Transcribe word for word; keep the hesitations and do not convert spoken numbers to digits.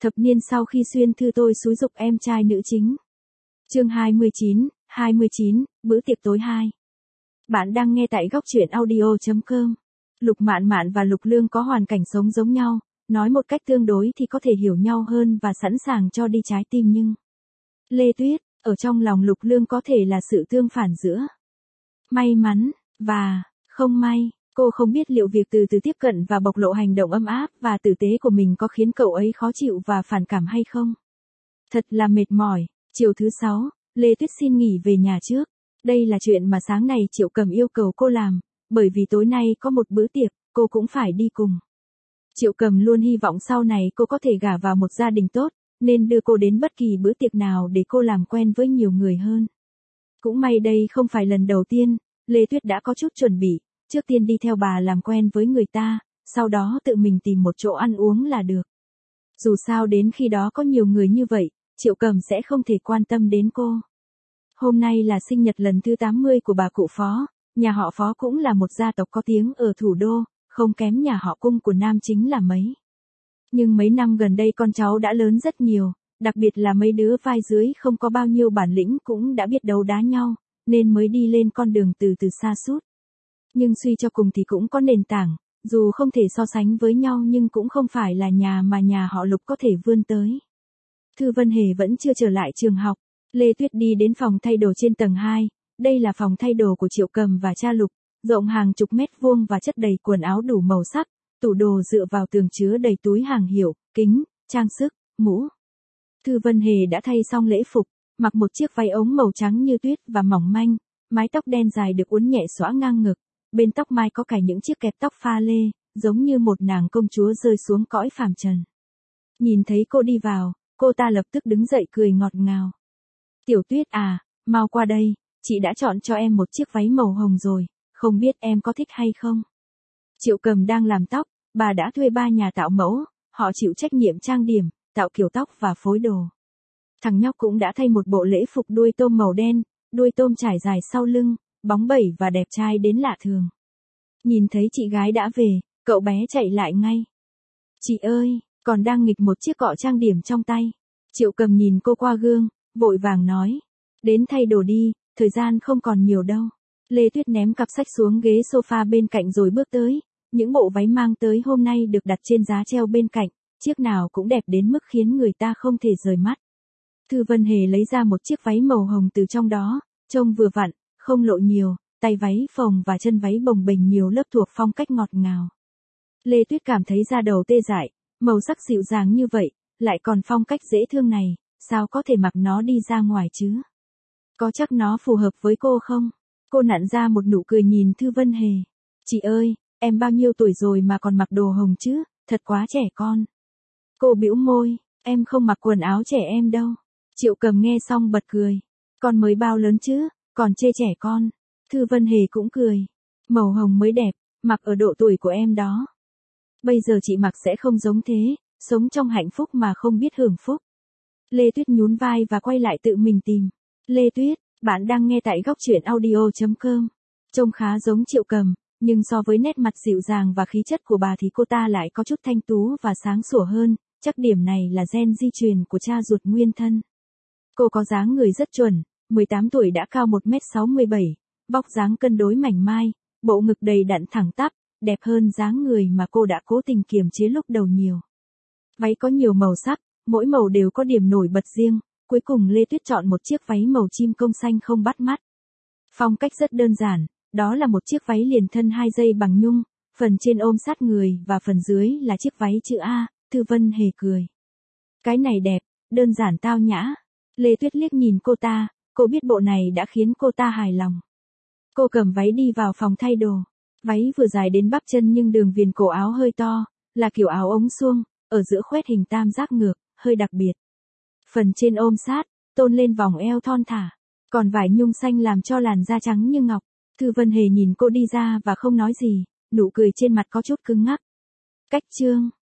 Thập niên sau khi xuyên thư tôi xúi giục em trai nữ chính. Chương hai mươi chín, hai mươi chín, bữa tiệc tối hai. Bạn đang nghe tại góc truyện audio chấm com. Lục Mạn Mạn và Lục Lương có hoàn cảnh sống giống nhau, nói một cách tương đối thì có thể hiểu nhau hơn và sẵn sàng cho đi trái tim nhưng Lê Tuyết, ở trong lòng Lục Lương có thể là sự tương phản giữa may mắn và không may. Cô không biết liệu việc từ từ tiếp cận và bộc lộ hành động ấm áp và tử tế của mình có khiến cậu ấy khó chịu và phản cảm hay không. Thật là mệt mỏi. Chiều thứ sáu, Lê Tuyết xin nghỉ về nhà trước. Đây là chuyện mà sáng nay Triệu Cầm yêu cầu cô làm, bởi vì tối nay có một bữa tiệc, cô cũng phải đi cùng. Triệu Cầm luôn hy vọng sau này cô có thể gả vào một gia đình tốt, nên đưa cô đến bất kỳ bữa tiệc nào để cô làm quen với nhiều người hơn. Cũng may đây không phải lần đầu tiên, Lê Tuyết đã có chút chuẩn bị. Trước tiên đi theo bà làm quen với người ta, sau đó tự mình tìm một chỗ ăn uống là được. Dù sao đến khi đó có nhiều người như vậy, Triệu Cầm sẽ không thể quan tâm đến cô. Hôm nay là sinh nhật lần thứ tám mươi của bà cụ Phó, nhà họ Phó cũng là một gia tộc có tiếng ở thủ đô, không kém nhà họ Cung của Nam Chính là mấy. Nhưng mấy năm gần đây con cháu đã lớn rất nhiều, đặc biệt là mấy đứa vai dưới không có bao nhiêu bản lĩnh cũng đã biết đấu đá nhau, nên mới đi lên con đường từ từ sa sút. Nhưng suy cho cùng thì cũng có nền tảng, dù không thể so sánh với nhau nhưng cũng không phải là nhà mà nhà họ Lục có thể vươn tới. Thư Vân Hề vẫn chưa trở lại trường học, Lê Tuyết đi đến phòng thay đồ trên tầng hai, đây là phòng thay đồ của Triệu Cầm và cha Lục, rộng hàng chục mét vuông và chất đầy quần áo đủ màu sắc, tủ đồ dựa vào tường chứa đầy túi hàng hiệu, kính, trang sức, mũ. Thư Vân Hề đã thay xong lễ phục, mặc một chiếc váy ống màu trắng như tuyết và mỏng manh, mái tóc đen dài được uốn nhẹ xõa ngang ngực. Bên tóc mai có cài những chiếc kẹp tóc pha lê, giống như một nàng công chúa rơi xuống cõi phàm trần. Nhìn thấy cô đi vào, cô ta lập tức đứng dậy cười ngọt ngào. Tiểu Tuyết à, mau qua đây, chị đã chọn cho em một chiếc váy màu hồng rồi, không biết em có thích hay không? Triệu Cầm đang làm tóc, bà đã thuê ba nhà tạo mẫu, họ chịu trách nhiệm trang điểm, tạo kiểu tóc và phối đồ. Thằng nhóc cũng đã thay một bộ lễ phục đuôi tôm màu đen, đuôi tôm trải dài sau lưng, bóng bẩy và đẹp trai đến lạ thường. Nhìn thấy chị gái đã về, cậu bé chạy lại ngay. Chị ơi, còn đang nghịch một chiếc cọ trang điểm trong tay. Triệu Cầm nhìn cô qua gương, vội vàng nói. Đến thay đồ đi, thời gian không còn nhiều đâu. Lê Tuyết ném cặp sách xuống ghế sofa bên cạnh rồi bước tới. Những bộ váy mang tới hôm nay được đặt trên giá treo bên cạnh, chiếc nào cũng đẹp đến mức khiến người ta không thể rời mắt. Thư Vân Hề lấy ra một chiếc váy màu hồng từ trong đó, trông vừa vặn, không lộ nhiều, tay váy phồng và chân váy bồng bềnh nhiều lớp thuộc phong cách ngọt ngào. Lê Tuyết cảm thấy da đầu tê dại, màu sắc dịu dàng như vậy, lại còn phong cách dễ thương này, sao có thể mặc nó đi ra ngoài chứ? Có chắc nó phù hợp với cô không? Cô nặn ra một nụ cười nhìn Thư Vân Hề. Chị ơi, em bao nhiêu tuổi rồi mà còn mặc đồ hồng chứ, thật quá trẻ con. Cô bĩu môi, em không mặc quần áo trẻ em đâu. Triệu Cầm nghe xong bật cười. Con mới bao lớn chứ, còn chê trẻ con. Thư Vân Hề cũng cười. Màu hồng mới đẹp, mặc ở độ tuổi của em đó. Bây giờ chị mặc sẽ không giống thế, sống trong hạnh phúc mà không biết hưởng phúc. Lê Tuyết nhún vai và quay lại tự mình tìm. Lê Tuyết, bạn đang nghe tại góc truyện audio chấm com. Trông khá giống Triệu Cầm, nhưng so với nét mặt dịu dàng và khí chất của bà thì cô ta lại có chút thanh tú và sáng sủa hơn, chắc điểm này là gen di truyền của cha ruột nguyên thân. Cô có dáng người rất chuẩn, mười tám tuổi đã cao một mét sáu mươi bảy, vóc dáng cân đối mảnh mai, bộ ngực đầy đặn thẳng tắp, đẹp hơn dáng người mà cô đã cố tình kiềm chế lúc đầu nhiều. Váy có nhiều màu sắc, mỗi màu đều có điểm nổi bật riêng, cuối cùng Lê Tuyết chọn một chiếc váy màu chim công xanh không bắt mắt. Phong cách rất đơn giản, đó là một chiếc váy liền thân hai dây bằng nhung, phần trên ôm sát người và phần dưới là chiếc váy chữ A, Thư Vân Hề cười. Cái này đẹp, đơn giản tao nhã. Lê Tuyết liếc nhìn cô ta, cô biết bộ này đã khiến cô ta hài lòng. Cô cầm váy đi vào phòng thay đồ. Váy vừa dài đến bắp chân nhưng đường viền cổ áo hơi to, là kiểu áo ống suông, ở giữa khoét hình tam giác ngược, hơi đặc biệt. Phần trên ôm sát, tôn lên vòng eo thon thả, còn vải nhung xanh làm cho làn da trắng như ngọc. Thư Vân Hề nhìn cô đi ra và không nói gì, nụ cười trên mặt có chút cứng ngắc. Cách chương